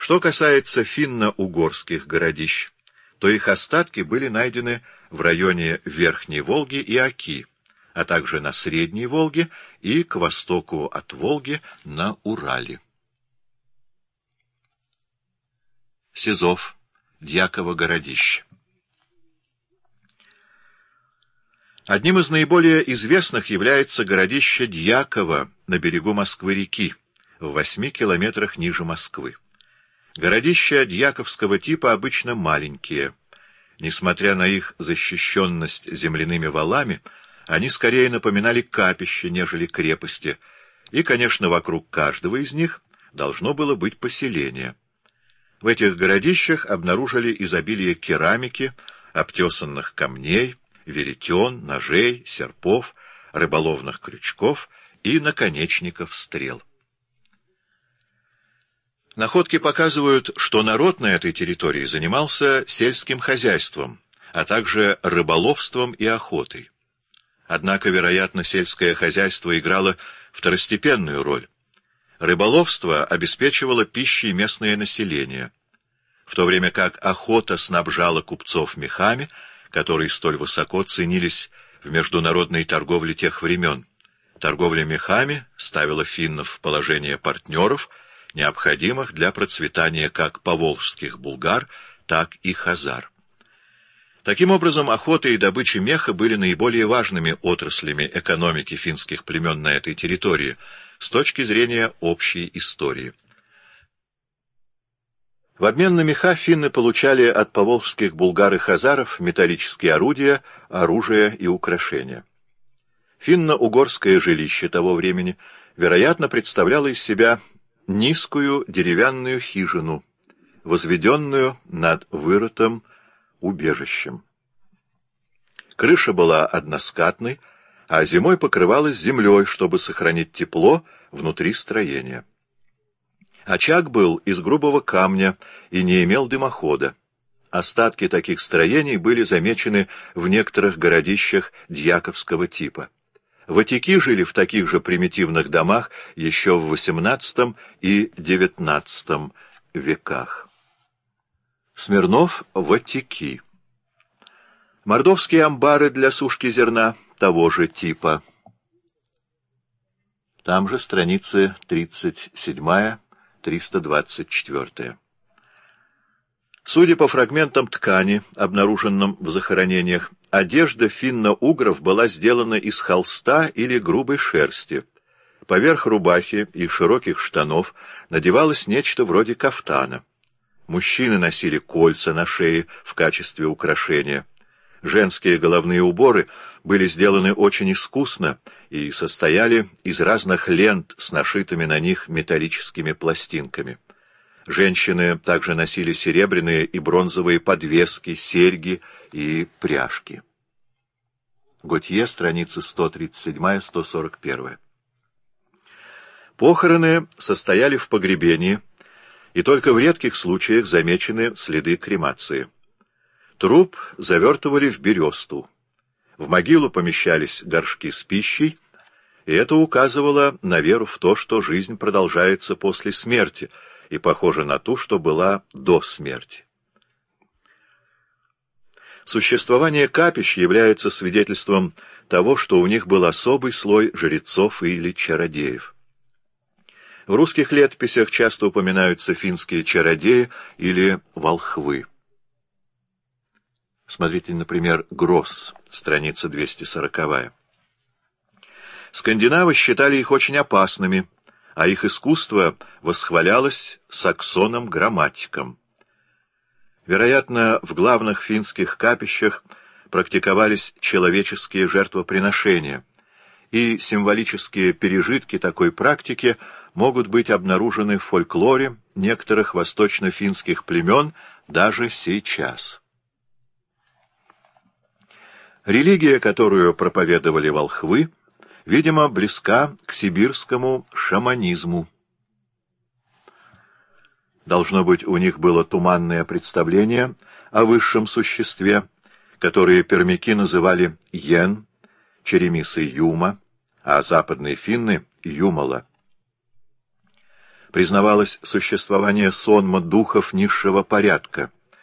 Что касается финно-угорских городищ, то их остатки были найдены в районе Верхней Волги и Оки, а также на Средней Волге и к востоку от Волги на Урале. Сизов, Дьяково городище. Одним из наиболее известных является городище Дьяково на берегу Москвы-реки, в 8 километрах ниже Москвы. Городища дьяковского типа обычно маленькие. Несмотря на их защищенность земляными валами, они скорее напоминали капище, нежели крепости, и, конечно, вокруг каждого из них должно было быть поселение. В этих городищах обнаружили изобилие керамики, обтесанных камней, веретен, ножей, серпов, рыболовных крючков и наконечников стрел. Находки показывают, что народ на этой территории занимался сельским хозяйством, а также рыболовством и охотой. Однако, вероятно, сельское хозяйство играло второстепенную роль. Рыболовство обеспечивало пищей местное население, в то время как охота снабжала купцов мехами, которые столь высоко ценились в международной торговле тех времен. Торговля мехами ставила финнов в положение партнеров, необходимых для процветания как поволжских булгар, так и хазар. Таким образом, охота и добыча меха были наиболее важными отраслями экономики финских племен на этой территории с точки зрения общей истории. В обмен на меха финны получали от поволжских булгар и хазаров металлические орудия, оружие и украшения. Финно-угорское жилище того времени, вероятно, представляло из себя низкую деревянную хижину, возведенную над вырытым убежищем. Крыша была односкатной, а зимой покрывалась землей, чтобы сохранить тепло внутри строения. Очаг был из грубого камня и не имел дымохода. Остатки таких строений были замечены в некоторых городищах дьяковского типа. Ватики жили в таких же примитивных домах еще в XVIII и XIX веках. Смирнов — ватики. Мордовские амбары для сушки зерна того же типа. Там же страницы 37-324. Судя по фрагментам ткани, обнаруженным в захоронениях, одежда финно-угров была сделана из холста или грубой шерсти. Поверх рубахи и широких штанов надевалось нечто вроде кафтана. Мужчины носили кольца на шее в качестве украшения. Женские головные уборы были сделаны очень искусно и состояли из разных лент с нашитыми на них металлическими пластинками. Женщины также носили серебряные и бронзовые подвески, серьги и пряжки. Готье, страницы 137-141. Похороны состояли в погребении, и только в редких случаях замечены следы кремации. Труп завертывали в бересту. В могилу помещались горшки с пищей, и это указывало на веру в то, что жизнь продолжается после смерти, и похоже на ту, что была до смерти. Существование капищ является свидетельством того, что у них был особый слой жрецов или чародеев. В русских летописях часто упоминаются финские чародеи или волхвы. Смотрите, например, Гросс, страница 240. Скандинавы считали их очень опасными, а их искусство восхвалялось саксоном-грамматиком. Вероятно, в главных финских капищах практиковались человеческие жертвоприношения, и символические пережитки такой практики могут быть обнаружены в фольклоре некоторых восточно-финских племен даже сейчас. Религия, которую проповедовали волхвы, видимо, близка к сибирскому шаманизму. Должно быть, у них было туманное представление о высшем существе, которое пермяки называли Йен, черемисы Юма, а западные финны — Юмала. признавалось существование сонма духов низшего порядка,